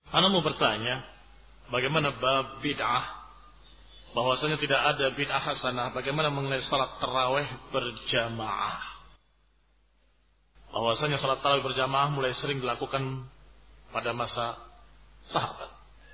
Ana mau bertanya, bagaimana bab bid'ah? Bahwasanya tidak ada bid'ah hasanah. Bagaimana mengenai salat tarawih berjamaah? Bahwasanya salat tarawih berjamaah mulai sering dilakukan pada masa sahabat.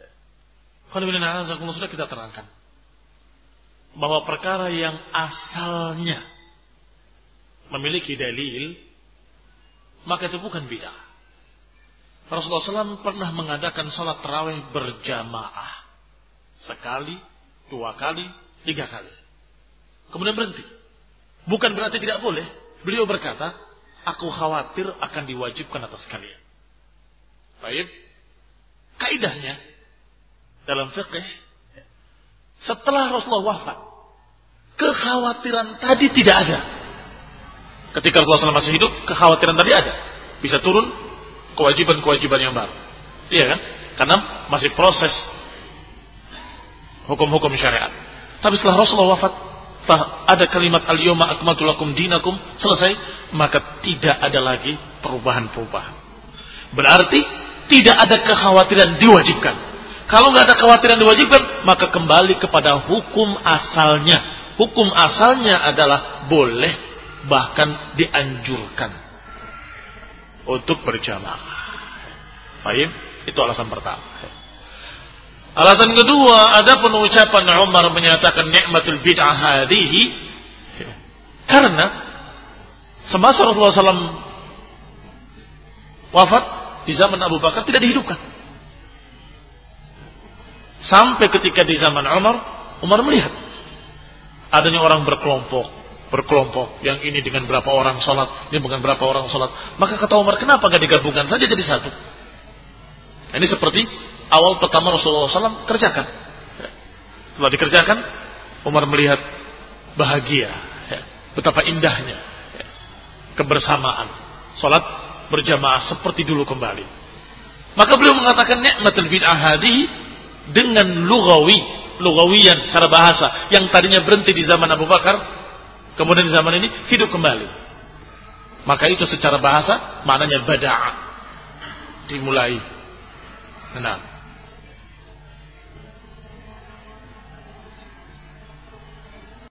Sudah kita terangkan bahwa perkara yang asalnya memiliki dalil, maka itu bukan bid'ah. Rasulullah SAW pernah mengadakan salat tarawih berjamaah. Sekali, 2 kali, 3 kali. Kemudian berhenti. Bukan berarti tidak boleh. Beliau berkata, aku khawatir akan diwajibkan atas kalian. Baik. Kaidahnya dalam fikih, setelah Rasulullah wafat, kekhawatiran tadi tidak ada. Ketika Rasulullah SAW masih hidup, kekhawatiran tadi ada. Bisa turun kewajiban-kewajiban yang baru. Iya kan? Karena masih proses hukum-hukum syariat. Tapi setelah Rasulullah wafat, ada kalimat al-yawma akmaltu lakum dinakum, selesai, maka tidak ada lagi perubahan-perubahan. Berarti tidak ada kekhawatiran diwajibkan. Kalau nggak ada kekhawatiran diwajibkan, maka kembali kepada hukum asalnya. Hukum asalnya adalah boleh, bahkan dianjurkan untuk berjamaah. Baik, itu alasan pertama. Alasan kedua, ada pengucapan Umar menyatakan nikmatul bid'ah hadhihi, karena semasa Rasulullah SAW wafat di zaman Abu Bakar tidak dihidupkan. Sampai ketika di zaman Umar melihat adanya orang berkelompok, yang ini dengan berapa orang salat, ini dengan berapa orang salat. Maka kata Umar, kenapa gak digabungkan saja jadi satu? Ini seperti awal pertama Rasulullah SAW kerjakan. Setelah dikerjakan, Umar melihat bahagia, betapa indahnya kebersamaan, salat berjamaah seperti dulu kembali. Maka beliau mengatakan nikmatul bid'ah hadhihi dengan lugawiyan secara bahasa yang tadinya berhenti di zaman Abu Bakar, kemudian di zaman ini hidup kembali. Maka itu secara bahasa maknanya bada'a, dimulai. Nah,